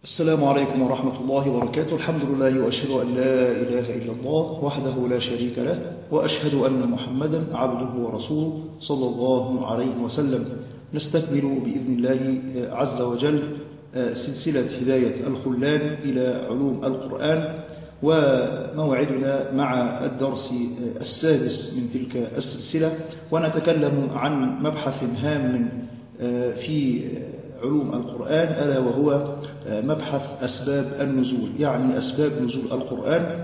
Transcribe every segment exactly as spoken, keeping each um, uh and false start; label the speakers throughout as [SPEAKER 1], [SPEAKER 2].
[SPEAKER 1] السلام عليكم ورحمة الله وبركاته. الحمد لله وأشهد أن لا إله إلا الله وحده لا شريك له، وأشهد أن محمدا عبده ورسوله صلى الله عليه وسلم. نستكمل بإذن الله عز وجل سلسلة هداية الخلان إلى علوم القرآن، وموعدنا مع الدرس السادس من تلك السلسلة، ونتكلم عن مبحث هام في علوم القرآن، ألا وهو مبحث أسباب النزول، يعني أسباب نزول القرآن.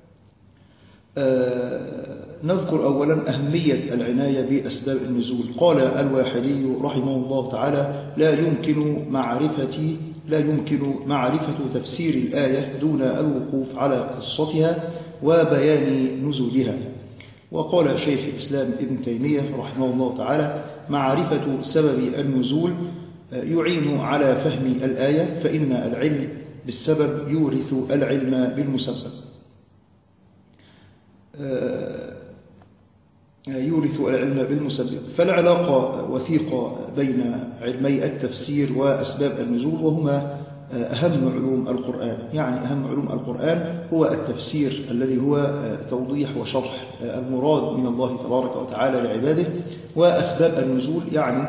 [SPEAKER 1] نذكر أولا أهمية العناية بأسباب النزول. قال الواحدي رحمه الله تعالى: لا يمكن معرفة لا يمكن معرفة تفسير الآية دون الوقوف على قصتها وبيان نزولها. وقال شيخ الإسلام ابن تيمية رحمه الله تعالى: معرفة سبب النزول يعين على فهم الآية، فإن العلم بالسبب يورث العلم بالمسبب. يورث العلم بالمسبب. فالعلاقة وثيقة بين علمي التفسير وأسباب النزول، وهما أهم علوم القرآن. يعني أهم علوم القرآن هو التفسير الذي هو توضيح وشرح المراد من الله تبارك وتعالى لعباده، وأسباب النزول يعني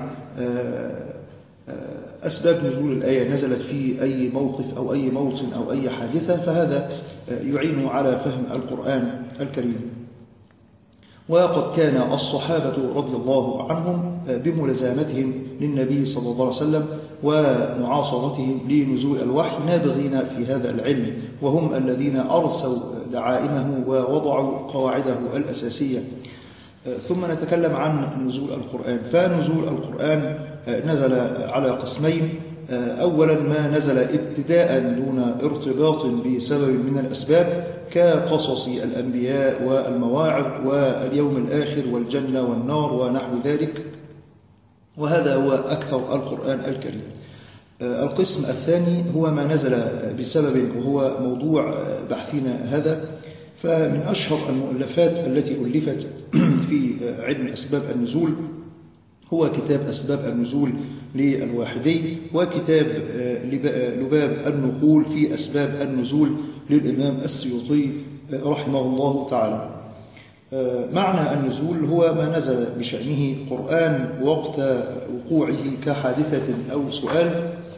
[SPEAKER 1] أسباب نزول الآية نزلت في أي موقف أو أي موطن أو أي حادثة، فهذا يعين على فهم القرآن الكريم. وقد كان الصحابة رضي الله عنهم بملازمتهم للنبي صلى الله عليه وسلم ومعاصرتهم لنزول الوحي نابغين في هذا العلم، وهم الذين أرسوا دعائمه ووضعوا قواعده الأساسية. ثم نتكلم عن نزول القرآن. فنزول القرآن نزل على قسمين: أولا ما نزل ابتداء دون ارتباط بسبب من الأسباب، كقصص الأنبياء والمواعظ واليوم الآخر والجنة والنار ونحو ذلك، وهذا هو أكثر القرآن الكريم. القسم الثاني هو ما نزل بسبب، وهو موضوع بحثنا هذا. فمن أشهر المؤلفات التي ألفت في علم أسباب النزول هو كتاب أسباب النزول للواحدي، وكتاب لباب النقول في أسباب النزول للإمام السيوطي رحمه الله تعالى. معنى النزول هو ما نزل بشأنه قرآن وقت وقوعه كحادثة أو سؤال،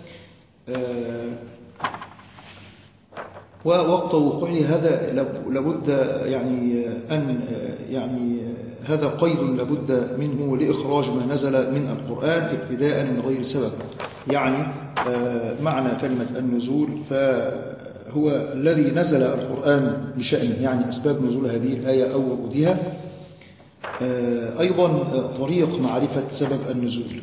[SPEAKER 1] ووقت وقوعه هذا لابد يعني أن يعني هذا قيد لابد منه لإخراج ما نزل من القرآن ابتداء من غير سبب. يعني معنى كلمة النزول فهو الذي نزل القرآن بشأنه، يعني أسباب نزول هذه الآية أو ورودها. أيضا طريق معرفة سبب النزول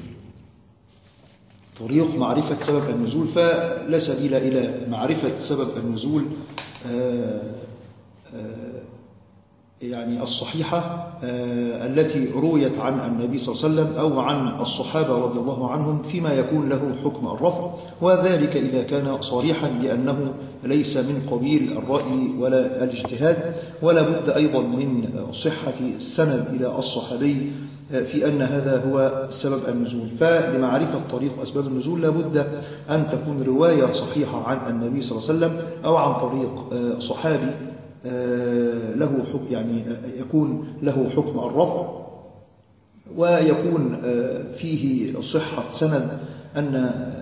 [SPEAKER 1] طريق معرفة سبب النزول فلا سبيل إلى معرفة سبب النزول يعني الصحيحة التي رويت عن النبي صلى الله عليه وسلم أو عن الصحابة رضي الله عنهم فيما يكون له حكم الرفع، وذلك إذا كان صريحا بأنه ليس من قبيل الرأي ولا الاجتهاد. ولا بد أيضا من صحة السند إلى الصحابي في أن هذا هو سبب النزول. فلمعرفة طريق أسباب النزول لابد أن تكون رواية صحيحة عن النبي صلى الله عليه وسلم أو عن طريق صحابي له حكم، يعني يكون له حكم الرفع، ويكون فيه صحة سند أن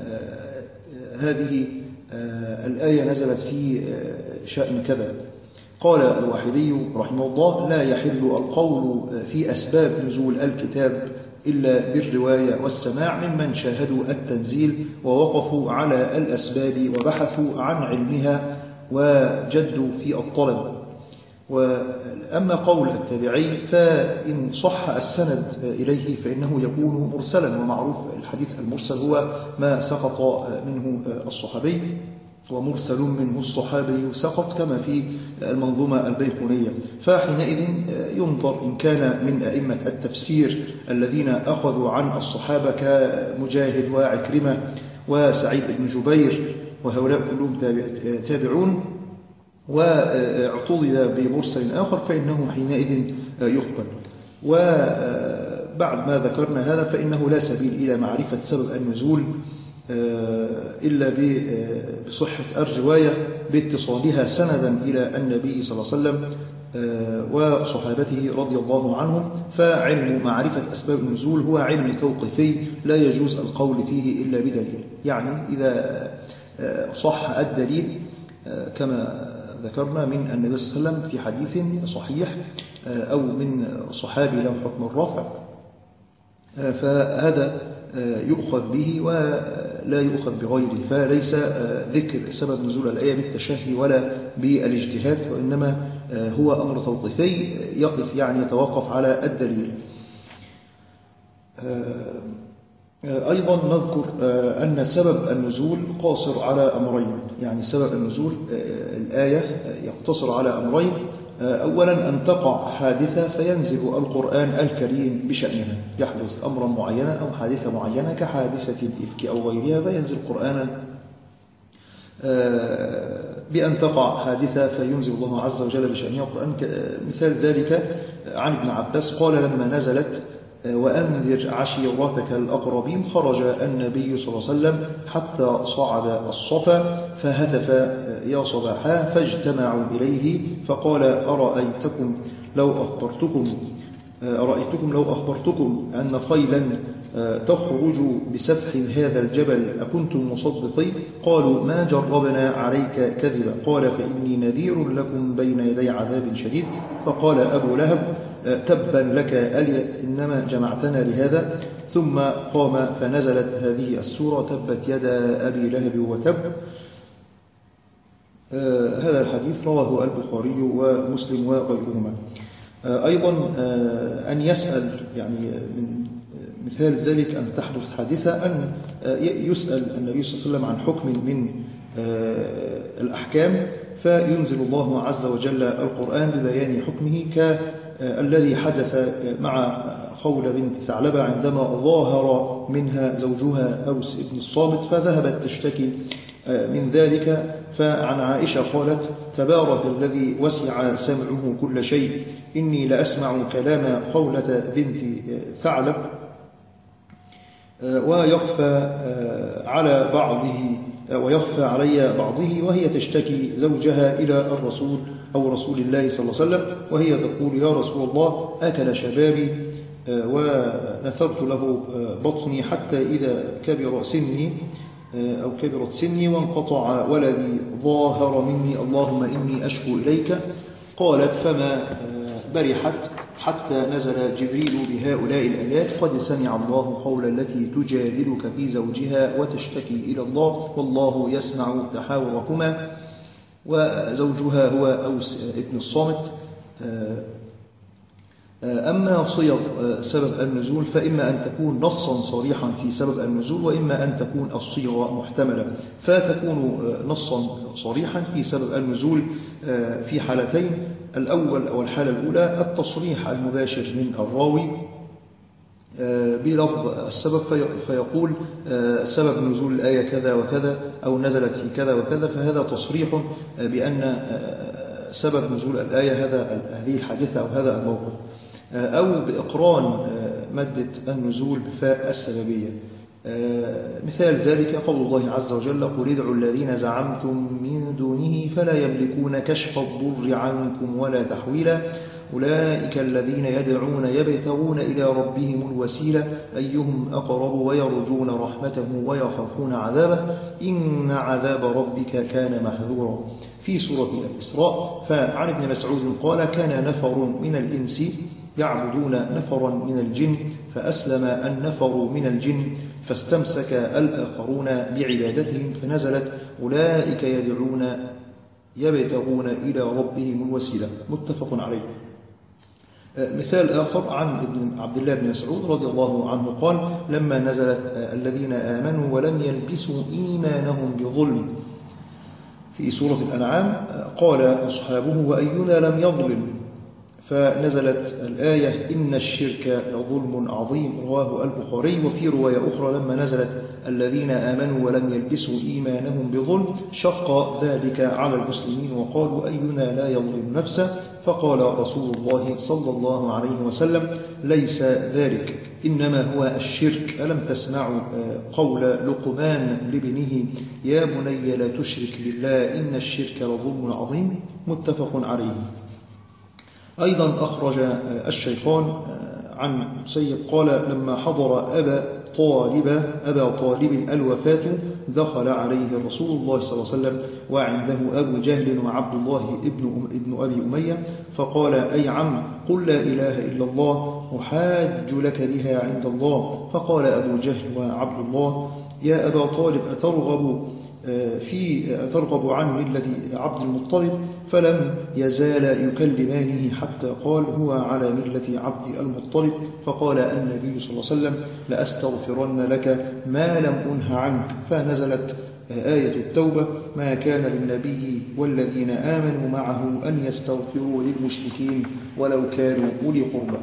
[SPEAKER 1] هذه الآية نزلت في شأن كذا. قال الواحدي رحمه الله: لا يحل القول في أسباب نزول الكتاب إلا بالرواية والسماع ممن شاهدوا التنزيل ووقفوا على الأسباب وبحثوا عن علمها وجدوا في الطلب. وأما قول التابعي فإن صح السند إليه فإنه يكون مرسلا، ومعروف الحديث المرسل هو ما سقط منه الصحابي، ومرسل منه الصحابي سقط، كما في المنظومة البيقونية. فحينئذ ينظر إن كان من أئمة التفسير الذين أخذوا عن الصحابة كمجاهد وعكرمة وسعيد بن جبير، وهؤلاء كلهم تابعون، واعتضد بمرسل آخر فإنه حينئذ يقبل. وبعد ما ذكرنا هذا فإنه لا سبيل إلى معرفة سبب النزول إلا بصحة الرواية باتصالها سندا إلى النبي صلى الله عليه وسلم وصحابته رضي الله عنهم. فعلم معرفة أسباب النزول هو علم توقيفي لا يجوز القول فيه إلا بدليل. يعني إذا صح الدليل كما ذكرنا من النبي صلى الله عليه وسلم في حديث صحيح أو من صحابي له حكم الرفع، فهذا يؤخذ به ولا يؤخذ بغيره. فليس ذكر سبب نزول الآية بالتشهي ولا بالاجتهاد، وإنما هو أمر توقيفي يقف يعني يتوقف على الدليل. أيضا نذكر أن سبب النزول قاصر على أمرين. يعني سبب النزول الآية يقتصر على أمرين: أولا أن تقع حادثة فينزل القرآن الكريم بشأنها، يحدث أمرا معينا أو حادثة معينة كحادثة الإفك أو غيرها فينزل قرآنا بأن تقع حادثة فينزل الله عز وجل بشأنها القرآن. مثال ذلك عن ابن عباس قال: لما نزلت وأنذر عشيرتك الأقربين خرج النبي صلى الله عليه وسلم حتى صعد الصفا فهتف: يا صباحا، فاجتمعوا إليه فقال: أرأيتكم لو أخبرتكم أرأيتكم لو أخبرتكم أن خيلا تخرج بسفح هذا الجبل أكنتم مصدقين؟ قالوا: ما جربنا عليك كذبا. قال: فإني نذير لكم بين يدي عذاب شديد. فقال أبو لهب: تبا لك ألي، إنما جمعتنا لهذا. ثم قام فنزلت هذه السورة: تبت يدا أبي لهب وتب. آه هذا الحديث رواه البخاري ومسلم وغيرهما. آه أيضا آه أن يسأل، يعني من مثال ذلك أن تحدث حادثة أن يسأل النبي صلى الله عليه وسلم عن حكم من الأحكام فينزل الله عز وجل القرآن ببيان حكمه، كالذي حدث مع خولة بنت ثعلبة عندما ظاهر منها زوجها أوس بن الصامت فذهبت تشتكي من ذلك. فعن عائشة قالت: تبارك الذي وسع سمعه كل شيء، إني لأسمع كلام خولة بنت ثعلب ويخفى على بعضه ويخفى علي بعضه، وهي تشتكي زوجها إلى الرسول أو رسول الله صلى الله عليه وسلم، وهي تقول: يا رسول الله، أكل شبابي ونثرت له بطني حتى إذا كبر سني أو كبرت سني وانقطع ولدي ظاهر مني، اللهم إني أشكو إليك. قالت: فما برحت حتى نزل جبريل بهؤلاء الآيات: قد سمع الله قول التي تجادلك في زوجها وتشتكي إلى الله والله يسمع تحاوركما. وزوجها هو أوس بن الصامت. أما صيغ سبب النزول فإما أن تكون نصا صريحا في سبب النزول، وإما أن تكون الصيغة محتملة. فتكون نصا صريحا في سبب النزول في حالتين: الأول أو الحالة الأولى التصريح المباشر من الراوي بلفظ السبب فيقول سبب نزول الآية كذا وكذا أو نزلت في كذا وكذا، فهذا تصريح بأن سبب نزول الآية هذا هذه الحادثة أو هذا الموقف، أو بإقران مادة النزول بفاء السببية. مثال ذلك قول الله عز وجل: قل ادعوا الذين زعمتم من دونه فلا يملكون كشف الضر عنكم ولا تحويلا، أولئك الذين يدعون يبتغون إلى ربهم الوسيلة أيهم أقرب ويرجون رحمته ويخافون عذابه إن عذاب ربك كان محذورا. في سورة الإسراء فعن ابن مسعود قال: كان نفر من الإنس يعبدون نفرا من الجن فأسلم النفر من الجن فاستمسك الآخرون بعبادتهم فنزلت: أولئك يدعون يبتغون إلى ربهم الوسيلة. متفق عليه. مثال آخر عن ابن عبد الله بن مسعود رضي الله عنه قال: لما نزلت الذين آمنوا ولم يلبسوا إيمانهم بظلم في سورة الأنعام قال أصحابه: وأينا لم يظلم؟ فنزلت الآية: إن الشرك لظلم عظيم، رواه البخاري. وفي رواية أخرى لما نزلت الذين آمنوا ولم يلبسوا إيمانهم بظلم شق ذلك على المسلمين وقالوا: أينا لا يظلم نفسه؟ فقال رسول الله صلى الله عليه وسلم: ليس ذلك، إنما هو الشرك. ألم تسمعوا قول لقمان لابنه يا بني لا تشرك بالله إن الشرك لظلم عظيم، متفق عليه. أيضا أخرج الشيخان عن سيد قال لما حضر أبا طالب أبا طالب الوفاة دخل عليه رسول الله صلى الله عليه وسلم وعنده أبو جهل وعبد الله ابن, ابن أبي أمية، فقال أي عم قل لا إله إلا الله أحاج لك بها عند الله. فقال أبو جهل وعبد الله يا أبا طالب أترغب في ترغب عن ملة عبد المطلب؟ فلم يزال يكلمانه حتى قال هو على ملة عبد المطلب. فقال النبي صلى الله عليه وسلم لأستغفرن لك ما لم أنه عنك. فنزلت آية التوبة ما كان للنبي والذين آمنوا معه أن يستغفروا للمشركين ولو كانوا أولي قربى.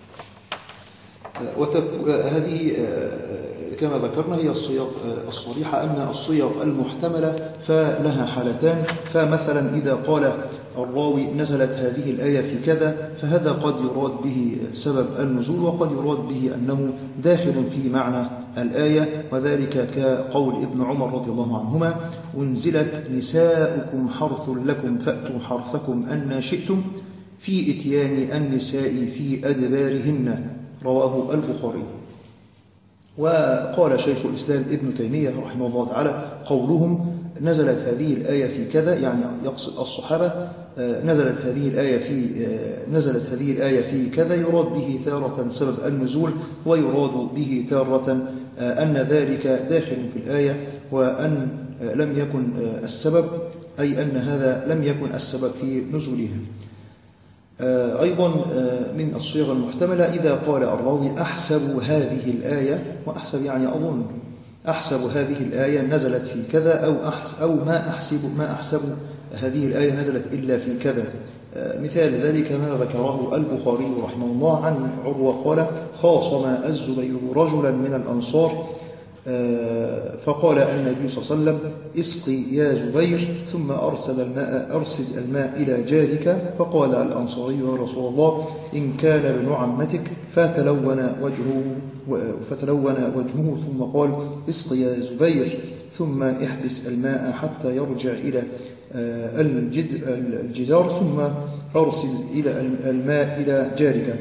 [SPEAKER 1] هذه كما ذكرنا هي الصيغ الصريحة. أما الصيغ المحتملة فلها حالتان. فمثلا إذا قال الراوي نزلت هذه الآية في كذا، فهذا قد يراد به سبب النزول وقد يراد به أنه داخل في معنى الآية، وذلك كقول ابن عمر رضي الله عنهما أنزلت نساؤكم حرث لكم فأتوا حرثكم أن شئتم في إتيان النساء في أدبارهن، رواه البخاري. وقال شيخ الإسلام ابن تيمية رحمه الله تعالى قولهم نزلت هذه الآية في كذا، يعني يقصد الصحابة، نزلت هذه الآية في نزلت هذه الآية في كذا، يراد به تارة سبب النزول، ويراد به تارة أن ذلك داخل في الآية وأن لم يكن السبب، أي أن هذا لم يكن السبب في نزولها. أيضا من الصيغ المحتملة إذا قال الراوي أحسب هذه الآية، وأحسب يعني أظن، أحسب هذه الآية نزلت في كذا، أو أو ما أحسب ما أحسب هذه الآية نزلت إلا في كذا. مثال ذلك ما ذكره البخاري رحمه الله عن عروة قال خاصم الزبير رجلا من الأنصار فقال النبي صلى الله عليه وسلم اسقي يا زبير، ثم أرسل الماء أرسل الماء إلى جارك. فقال الأنصاري يا رسول الله إن كان ابن عمتك، فتلون وجهه فتلون وجهه ثم قال اسقي يا زبير، ثم احبس الماء حتى يرجع إلى الجدار، ثم أرسل إلى الماء إلى جارك.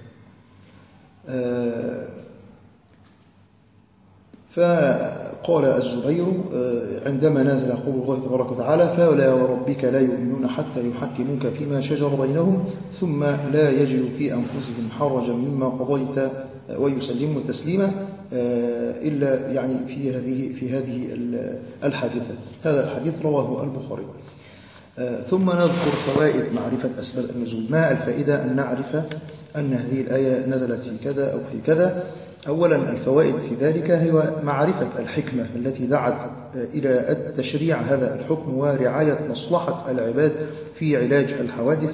[SPEAKER 1] فقال الزبير عندما نزل قول الله تبارك وتعالى فلا وربك لا يؤمنون حتى يحكموك فيما شجر بينهم ثم لا يجدوا في أنفسهم حرجا مما قضيت ويسلموا تسليما، إلا يعني في هذه في هذه الحادثة. هذا الحديث رواه البخاري. ثم نذكر فوائد معرفة أسباب النزول. ما الفائدة أن نعرف أن هذه الآية نزلت في كذا أو في كذا؟ أولا الفوائد في ذلك هي معرفة الحكمة التي دعت إلى التشريع هذا الحكم ورعاية مصلحة العباد في علاج الحوادث،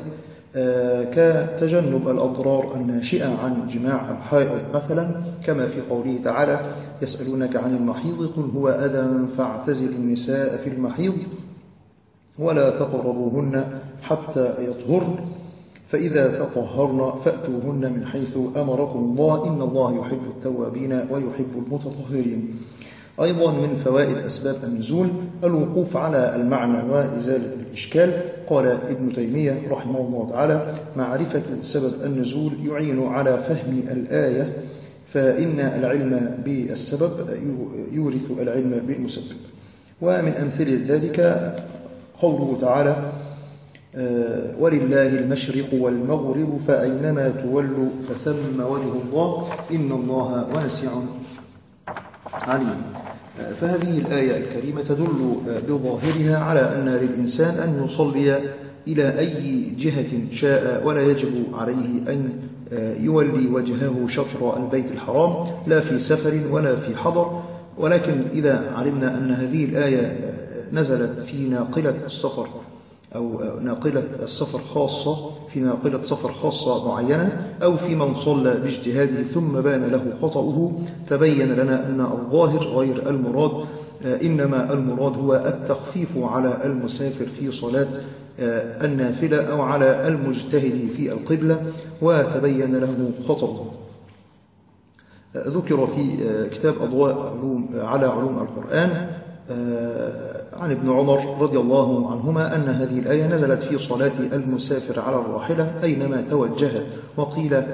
[SPEAKER 1] كتجنب الأضرار الناشئة عن جماع الحائض مثلا، كما في قوله تعالى يسألونك عن المحيض قل هو أذى فاعتزلوا النساء في المحيض ولا تقربوهن حتى يطهرن فإذا تطهرن فأتوهن من حيث أمركم الله إن الله يحب التوابين ويحب المتطهرين. أيضا من فوائد أسباب النزول الوقوف على المعنى وإزالة الإشكال. قال ابن تيمية رحمه الله تعالى معرفة سبب النزول يعين على فهم الآية، فإن العلم بالسبب يورث العلم بالمسبب. ومن أمثلة ذلك قوله تعالى ولله المشرق والمغرب فأينما تولوا فثم وجه الله إن الله واسع عليم. فهذه الآية الكريمة تدل بظاهرها على أن للإنسان أن يصلي إلى أي جهة شاء، ولا يجب عليه أن يولي وجهه شطر البيت الحرام لا في سفر ولا في حضر. ولكن إذا علمنا أن هذه الآية نزلت في ناقلة السفر أو ناقلة السفر خاصة في ناقلة سفر خاصة معينة، أو في من صلى باجتهاده ثم بان له خطأه، تبين لنا أن الظاهر غير المراد، إنما المراد هو التخفيف على المسافر في صلاة النافلة أو على المجتهد في القبلة وتبين له خطأه. ذكر في كتاب أضواء علوم على علوم القرآن عن ابن عمر رضي الله عنهما أن هذه الآية نزلت في صلاة المسافر على الراحلة أينما توجه، وقيل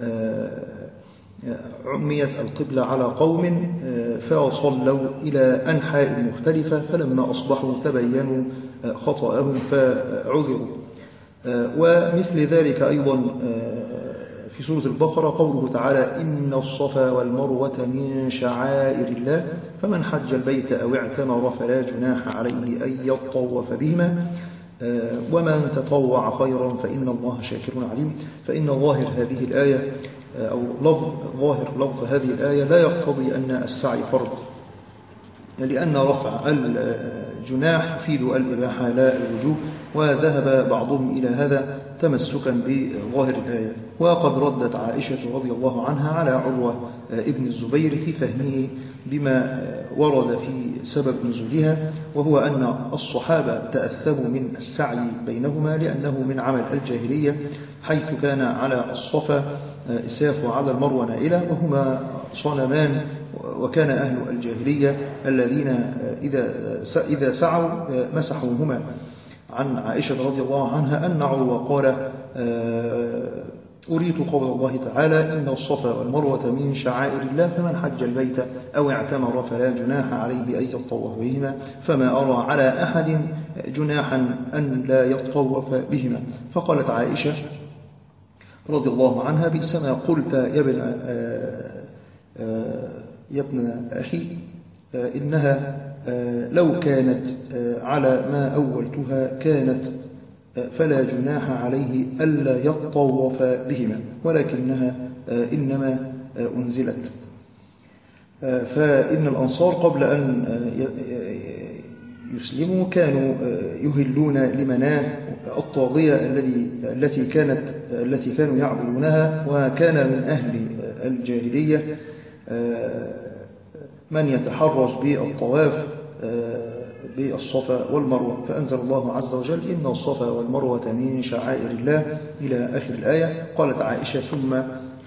[SPEAKER 1] عميت القبلة على قوم فصلوا إلى أنحاء مختلفة، فلما أصبحوا تبينوا خطأهم فعذروا. ومثل ذلك أيضا في سورة البقرة قوله تعالى إن الصفا والمروة من شعائر الله فمن حج البيت أو اعتمر فلا جناح عليه أن يطوف بهما ومن تطوع خيرا فإن الله شاكر عليم. فإن ظاهر هذه الآية أو لفظ ظاهر لفظ هذه الآية لا يقتضي أن السعي فرض، لأن رفع الجناح يفيد الإباحة لا الوجوب، وذهب بعضهم إلى هذا تمسكا بظاهر الآية. وقد ردت عائشة رضي الله عنها على عروة ابن الزبير في فهمه بما ورد في سبب نزولها، وهو أن الصحابة تأثموا من السعي بينهما لأنه من عمل الجاهلية، حيث كان على الصفا إساف وعلى المروة نائلة، وهما صنمان، وكان أهل الجاهلية الذين إذا إذا سعوا مسحوهما. عن عائشة رضي الله عنها أن عروة قال أريد قول الله تعالى إن الصفا والمروة من شعائر الله فمن حج البيت أو اعتمر فلا جناح عليه أن يطوف بهما، فما أرى على أحد جناحا أن لا يطوف بهما. فقالت عائشة رضي الله عنها بئس ما قلت يا ابن يا ابن أخي، إنها لو كانت على ما أولتها كانت فلا جناح عليه ألا يطوف بهما، ولكنها إنما أنزلت. فإن الأنصار قبل أن يسلموا كانوا يهلون لمناه الطاغية الذي التي كانت التي كانوا يعبدونها، وكان من أهل الجاهلية من يتحرج بالطواف بالصفا والمروة. فأنزل الله عز وجل إن الصفا والمروة من شعائر الله إلى آخر الآية. قالت عائشة ثم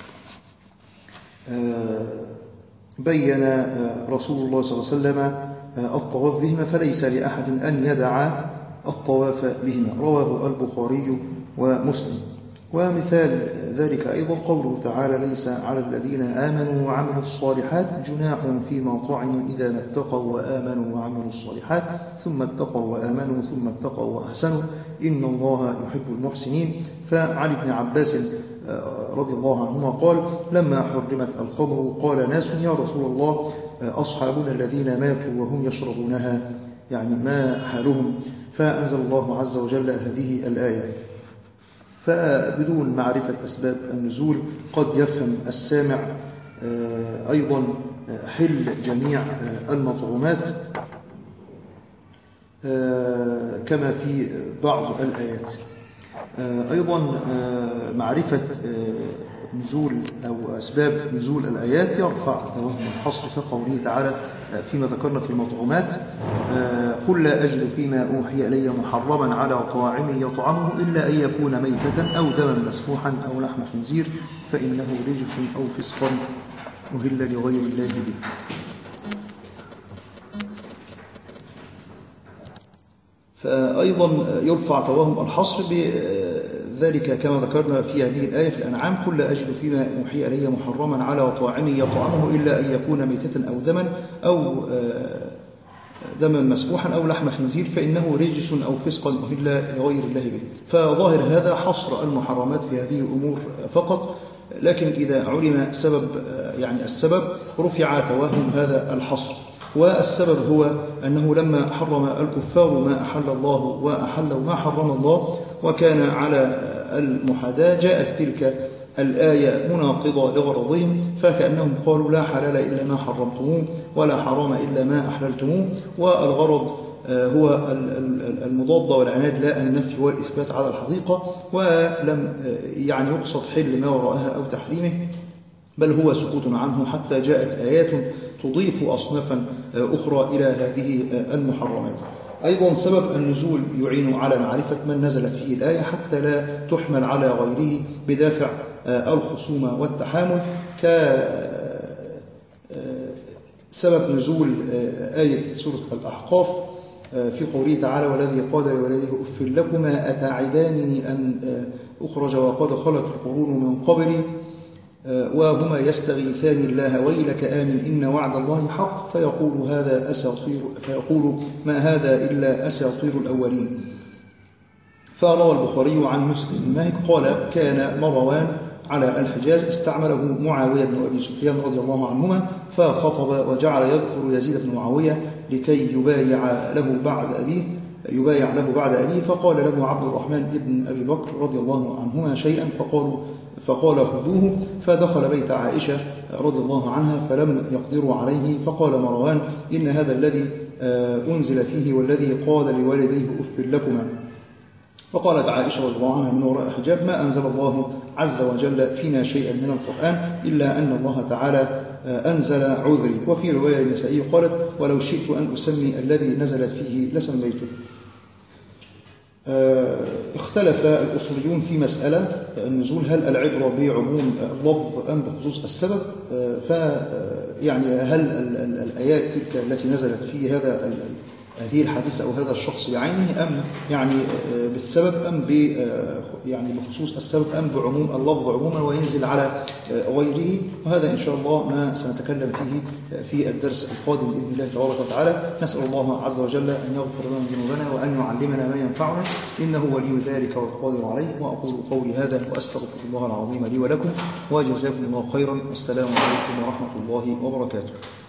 [SPEAKER 1] بين رسول الله صلى الله عليه وسلم الطواف بهما فليس لأحد أن يدع الطواف بهما، رواه البخاري ومسلم. ومثال ذلك أيضا قوله تعالى ليس على الذين آمنوا وعملوا الصالحات جناح فيما طعموا إذا ما اتقوا وآمنوا وعملوا الصالحات ثم اتقوا وآمنوا ثم اتقوا وأحسنوا إن الله يحب المحسنين. فعن ابن عباس رضي الله عنهما قال لما حرمت الخمر قال ناس يا رسول الله أصحابنا الذين ماتوا وهم يشربونها، يعني ما حالهم؟ فأنزل الله عز وجل هذه الآية. فبدون معرفة أسباب النزول قد يفهم السامع أيضا حل جميع المطعومات كما في بعض الآيات. أيضا معرفة نزول أو أسباب نزول الآيات يرفع توهم الحصر في قوله تعالى فيما ذكرنا في المطعومات قل لا أجد فيما أوحي إلي محرما على طاعم يطعمه إلا أن يكون ميتة أو دما مسفوحا أو لحم خنزير فإنه رجس أو فسقا أهل لغير الله به. فأيضا يرفع توهم الحصر بذلك كما ذكرنا في هذه الآية في الأنعام قل لا أجد فيما أوحي إلي محرما على طاعم يطعمه إلا أن يكون ميتة أو دما أو دما مسفوحا أو لحم خنزير فإنه رجس أو فسقا أهل لغير الله به. فظاهر هذا حصر المحرمات في هذه الأمور فقط، لكن إذا علم سبب يعني السبب رفع توهم هذا الحصر. والسبب هو أنه لما حرم الكفار ما أحل الله وأحلوا ما حرم الله وكان على المحاذاة جاءت تلك الآية مناقضة لغرضهم، فكأنهم قالوا لا حلال إلا ما حرمتموه ولا حرام إلا ما أحللتموه، والغرض هو المضاد والعناد لا النفي والإثبات على الحقيقة، ولم يعني يقصد حل ما وراءها أو تحريمه، بل هو سكوت عنه حتى جاءت آيات تضيف أصنافا أخرى إلى هذه المحرمات. أيضا سبب النزول يعين على معرفة من نزلت فيه الآية حتى لا تحمل على غيره بدافع الخصومة والتحامل، سبب نزول آية سورة الأحقاف في قوله تعالى والذي قال لوالديه أف لكما أتعدانني أن أخرج وقد خلت القرون من قبلي وهما يستغيثان الله ويلك آمن إن وعد الله حق فيقول هذا أساطير فيقول ما هذا إلا أساطير الأولين. فروى البخاري عن مسلم بن ماهك قال كان مروان على الحجاز استعمله معاوية بن أبي سفيان رضي الله عنهما فخطب وجعل يذكر يزيد بن معاوية لكي يبايع له بعد أبيه يبايع له بعد أبيه فقال له عبد الرحمن بن أبي بكر رضي الله عنهما شيئا فقالوا فقال خذوه فدخل بيت عائشة رضي الله عنها فلم يقدروا عليه فقال مروان إن هذا الذي أنزل فيه والذي قال لوالديه أف لكما. فقالت عائشة رضي الله عنها من وراء حجاب ما أنزل الله عز وجل فينا شيئا من القرآن إلا أن الله تعالى أنزل عذري. وفي رواية النسائي قالت ولو شئت أن أسمي الذي نزلت فيه لسميته. اختلف الأصوليون في مسألة النزول هل العبرة بعموم اللفظ أم بخصوص السبب. فيعني هل الآيات تلك التي نزلت في هذا هذه الحديث أو هذا الشخص بعينه أم يعني بالسبب أم يعني بخصوص السبب أم بعموم اللفظ عموما وينزل على غيره. وهذا إن شاء الله ما سنتكلم فيه في الدرس القادم بإذن الله تبارك وتعالى. نسأل الله عز وجل أن يغفر لنا ذنوبنا وأن يعلمنا ما ينفعنا إنه ولي ذلك والقادر عليه. وأقول قولي هذا وأستغفر الله العظيم لي ولكم وجزاكم الله خيرا والسلام عليكم ورحمة الله وبركاته.